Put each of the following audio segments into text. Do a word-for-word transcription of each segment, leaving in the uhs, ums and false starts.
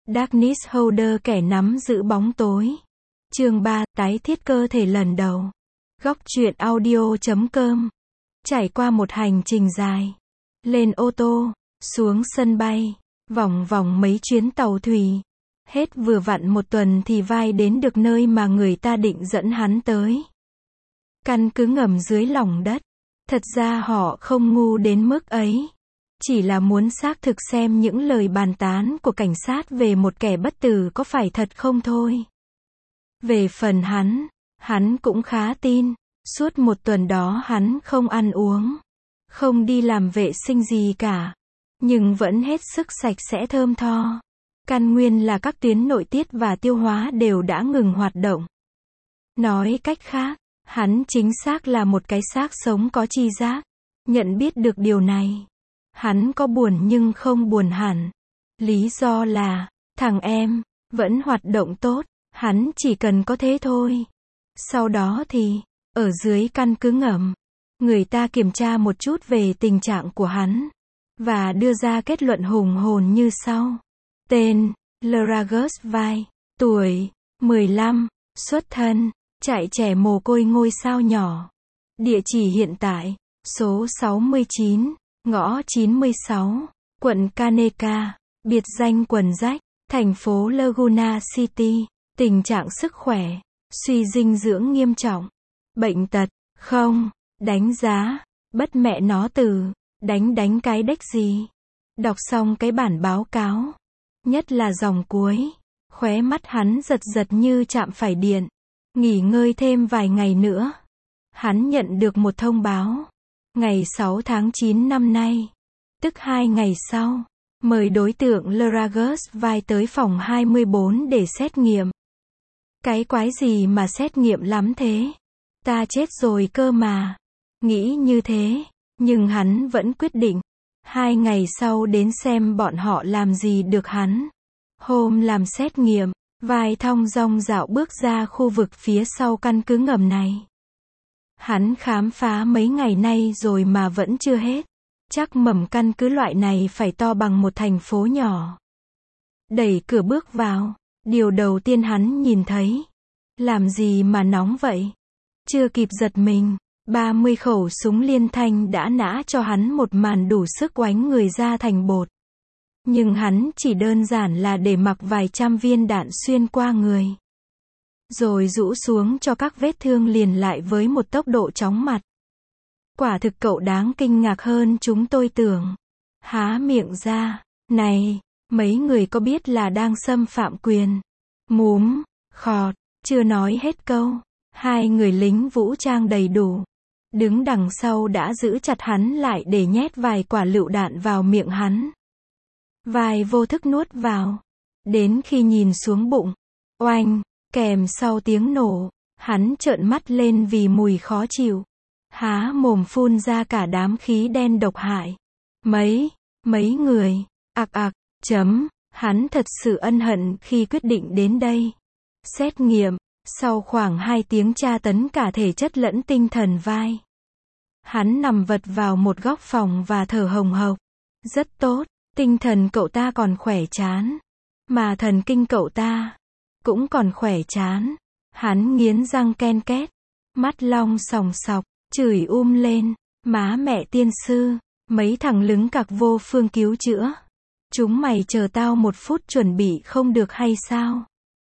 Darkness Holder, kẻ nắm giữ bóng tối. Chương ba, tái thiết cơ thể lần đầu. Góc truyện audio chấm com. Trải qua một hành trình dài. Lên ô tô, xuống sân bay, vòng vòng mấy chuyến tàu thủy. Hết vừa vặn một tuần thì vai đến được nơi mà người ta định dẫn hắn tới. Căn cứ ngầm dưới lòng đất. Thật ra họ không ngu đến mức ấy. Chỉ là muốn xác thực xem những lời bàn tán của cảnh sát về một kẻ bất tử có phải thật không thôi. Về phần hắn, hắn cũng khá tin. Suốt một tuần đó hắn không ăn uống, không đi làm vệ sinh gì cả, nhưng vẫn hết sức sạch sẽ thơm tho. Căn nguyên là các tuyến nội tiết và tiêu hóa đều đã ngừng hoạt động. Nói cách khác, hắn chính xác là một cái xác sống có tri giác. Nhận biết được điều này, hắn có buồn nhưng không buồn hẳn. Lý do là, thằng em, vẫn hoạt động tốt, hắn chỉ cần có thế thôi. Sau đó thì, ở dưới căn cứ ngầm, người ta kiểm tra một chút về tình trạng của hắn, và đưa ra kết luận hùng hồn như sau. Tên, Laragus Vai, tuổi, mười lăm, xuất thân, trại trẻ mồ côi ngôi sao nhỏ. Địa chỉ hiện tại, số sáu mươi chín, ngõ chín mươi sáu, quận Kaneka, biệt danh quần rách, thành phố Laguna City. Tình trạng sức khỏe, suy dinh dưỡng nghiêm trọng. Bệnh tật, không, đánh giá, bất mẹ nó từ, đánh đánh cái đếch gì. Đọc xong cái bản báo cáo, nhất là dòng cuối, khóe mắt hắn giật giật như chạm phải điện. Nghỉ ngơi thêm vài ngày nữa, hắn nhận được một thông báo. Ngày sáu tháng chín năm nay, tức hai ngày sau, mời đối tượng Laragus Vai tới phòng hai mươi bốn để xét nghiệm. Cái quái gì mà xét nghiệm lắm thế? Ta chết rồi cơ mà. Nghĩ như thế, nhưng hắn vẫn quyết định. Hai ngày sau đến xem bọn họ làm gì được hắn. Hôm làm xét nghiệm, Vai thong dong dạo bước ra khu vực phía sau căn cứ ngầm này. Hắn khám phá mấy ngày nay rồi mà vẫn chưa hết. Chắc mầm căn cứ loại này phải to bằng một thành phố nhỏ. Đẩy cửa bước vào, điều đầu tiên hắn nhìn thấy. Làm gì mà nóng vậy? Chưa kịp giật mình, ba mươi khẩu súng liên thanh đã nã cho hắn một màn đủ sức oánh người ra thành bột. Nhưng hắn chỉ đơn giản là để mặc vài trăm viên đạn xuyên qua người. Rồi rũ xuống cho các vết thương liền lại với một tốc độ chóng mặt. Quả thực cậu đáng kinh ngạc hơn chúng tôi tưởng. Há miệng ra, này, mấy người có biết là đang xâm phạm quyền? Múm, khọt, chưa nói hết câu. Hai người lính vũ trang đầy đủ, đứng đằng sau đã giữ chặt hắn lại để nhét vài quả lựu đạn vào miệng hắn. Vai vô thức nuốt vào. Đến khi nhìn xuống bụng, oanh, kèm sau tiếng nổ, hắn trợn mắt lên vì mùi khó chịu. Há mồm phun ra cả đám khí đen độc hại. Mấy, mấy người, ạc ạc, chấm, hắn thật sự ân hận khi quyết định đến đây. Xét nghiệm, sau khoảng hai tiếng tra tấn cả thể chất lẫn tinh thần Vai. Hắn nằm vật vào một góc phòng và thở hồng hộc. Rất tốt, tinh thần cậu ta còn khỏe chán. Mà thần kinh cậu ta cũng còn khỏe chán. Hắn nghiến răng ken két, mắt long sòng sọc, chửi um lên. Má mẹ tiên sư, mấy thằng lứng cặc vô phương cứu chữa. Chúng mày chờ tao một phút chuẩn bị không được hay sao?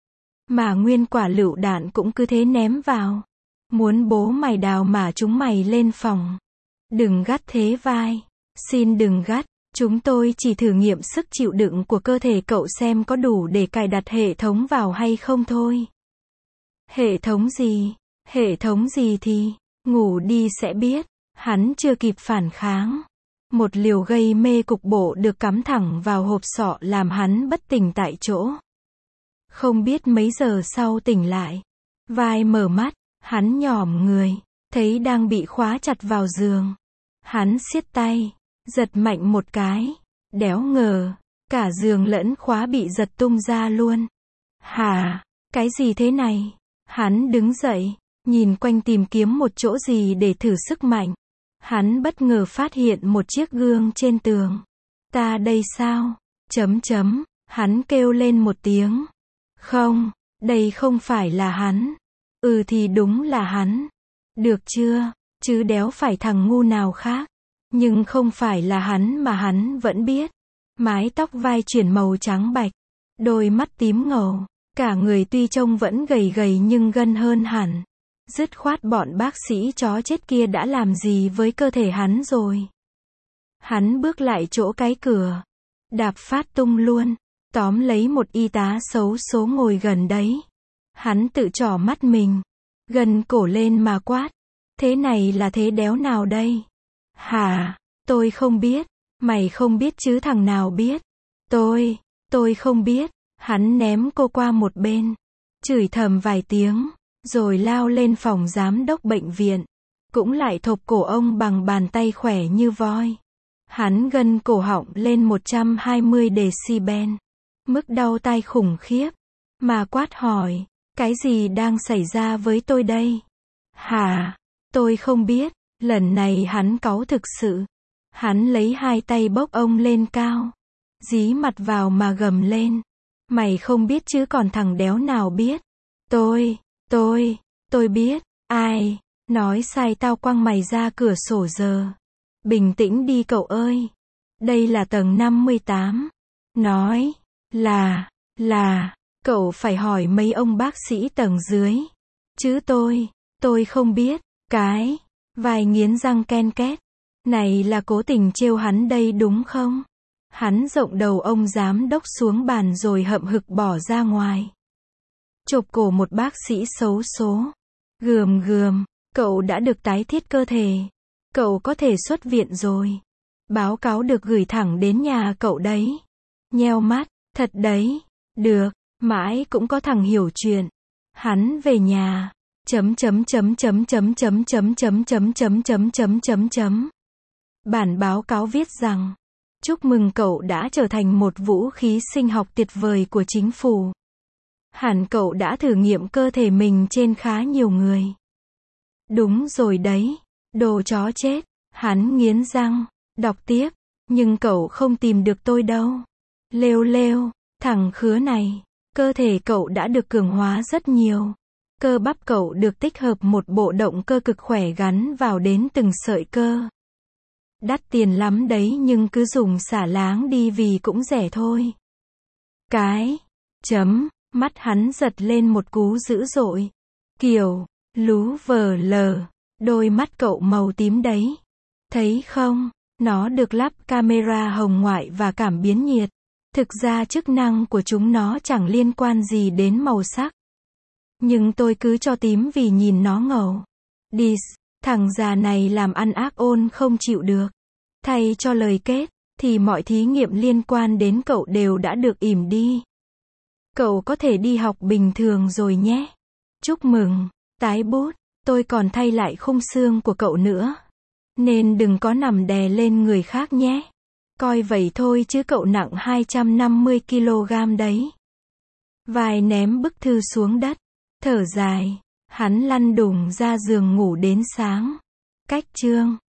Mà nguyên quả lựu đạn cũng cứ thế ném vào. Muốn bố mày đào mà chúng mày lên phòng. Đừng gắt thế Vai. Xin đừng gắt. Chúng tôi chỉ thử nghiệm sức chịu đựng của cơ thể cậu xem có đủ để cài đặt hệ thống vào hay không thôi. Hệ thống gì? Hệ thống gì thì, ngủ đi sẽ biết. Hắn chưa kịp phản kháng. Một liều gây mê cục bộ được cắm thẳng vào hộp sọ làm hắn bất tỉnh tại chỗ. Không biết mấy giờ sau tỉnh lại. Vai mở mắt, hắn nhòm người, thấy đang bị khóa chặt vào giường. Hắn siết tay, giật mạnh một cái, đéo ngờ, cả giường lẫn khóa bị giật tung ra luôn. Hả, cái gì thế này? Hắn đứng dậy, nhìn quanh tìm kiếm một chỗ gì để thử sức mạnh. Hắn bất ngờ phát hiện một chiếc gương trên tường. Ta đây sao? Chấm chấm, Hắn kêu lên một tiếng. Không, đây không phải là hắn. Ừ thì đúng là hắn. Được chưa, chứ đéo phải thằng ngu nào khác. Nhưng không phải là hắn mà hắn vẫn biết. Mái tóc vai chuyển màu trắng bạch. Đôi mắt tím ngầu. Cả người tuy trông vẫn gầy gầy nhưng gân hơn hẳn. Dứt khoát bọn bác sĩ chó chết kia đã làm gì với cơ thể hắn rồi. Hắn bước lại chỗ cái cửa. Đạp phát tung luôn. Tóm lấy một y tá xấu số ngồi gần đấy. Hắn tự trỏ mắt mình. Gần cổ lên mà quát. Thế này là thế đéo nào đây? Hả? Tôi không biết. Mày không biết chứ thằng nào biết? Tôi, tôi không biết. Hắn ném cô qua một bên. Chửi thầm vài tiếng. Rồi lao lên phòng giám đốc bệnh viện. Cũng lại thộp cổ ông bằng bàn tay khỏe như voi. Hắn gân cổ họng lên một trăm hai mươi decibel. Mức đau tai khủng khiếp. Mà quát hỏi. Cái gì đang xảy ra với tôi đây? Hả? Tôi không biết. Lần này hắn cáu thực sự. Hắn lấy hai tay bốc ông lên cao. Dí mặt vào mà gầm lên. Mày không biết chứ còn thằng đéo nào biết. Tôi, tôi, tôi biết. Ai? Nói sai tao quăng mày ra cửa sổ giờ. Bình tĩnh đi cậu ơi. Đây là tầng năm mươi tám. Nói. Là, là. Cậu phải hỏi mấy ông bác sĩ tầng dưới. Chứ tôi, tôi không biết. Cái. Vai nghiến răng ken két. Này là cố tình trêu hắn đây đúng không? Hắn rộng đầu ông giám đốc xuống bàn rồi hậm hực bỏ ra ngoài. Chộp cổ một bác sĩ xấu số. Gườm gườm, cậu đã được tái thiết cơ thể. Cậu có thể xuất viện rồi. Báo cáo được gửi thẳng đến nhà cậu đấy. Nheo mắt, thật đấy. Được, mãi cũng có thằng hiểu chuyện. Hắn về nhà. Chấm chấm chấm chấm chấm chấm chấm chấm chấm chấm chấm chấm chấm chấm. Bản báo cáo viết rằng, chúc mừng cậu đã trở thành một vũ khí sinh học tuyệt vời của chính phủ. Hẳn cậu đã thử nghiệm cơ thể mình trên khá nhiều người. Đúng rồi đấy, đồ chó chết. Hắn nghiến răng, đọc tiếp, nhưng cậu không tìm được tôi đâu. Lêu lêu, thằng khứa này, cơ thể cậu đã được cường hóa rất nhiều. Cơ bắp cậu được tích hợp một bộ động cơ cực khỏe gắn vào đến từng sợi cơ. Đắt tiền lắm đấy nhưng cứ dùng xả láng đi vì cũng rẻ thôi. Cái, chấm, mắt hắn giật lên một cú dữ dội. Kiểu, lú vờ lờ, đôi mắt cậu màu tím đấy. Thấy không, nó được lắp camera hồng ngoại và cảm biến nhiệt. Thực ra chức năng của chúng nó chẳng liên quan gì đến màu sắc. Nhưng tôi cứ cho tím vì nhìn nó ngầu. Dis, thằng già này làm ăn ác ôn không chịu được. Thay cho lời kết, thì mọi thí nghiệm liên quan đến cậu đều đã được ỉm đi. Cậu có thể đi học bình thường rồi nhé. Chúc mừng, tái bút, tôi còn thay lại khung xương của cậu nữa. Nên đừng có nằm đè lên người khác nhé. Coi vậy thôi chứ cậu nặng hai trăm năm mươi ki lô gam đấy. Vai ném bức thư xuống đất. Thở dài, hắn lăn đùng ra giường ngủ đến sáng. Cách chương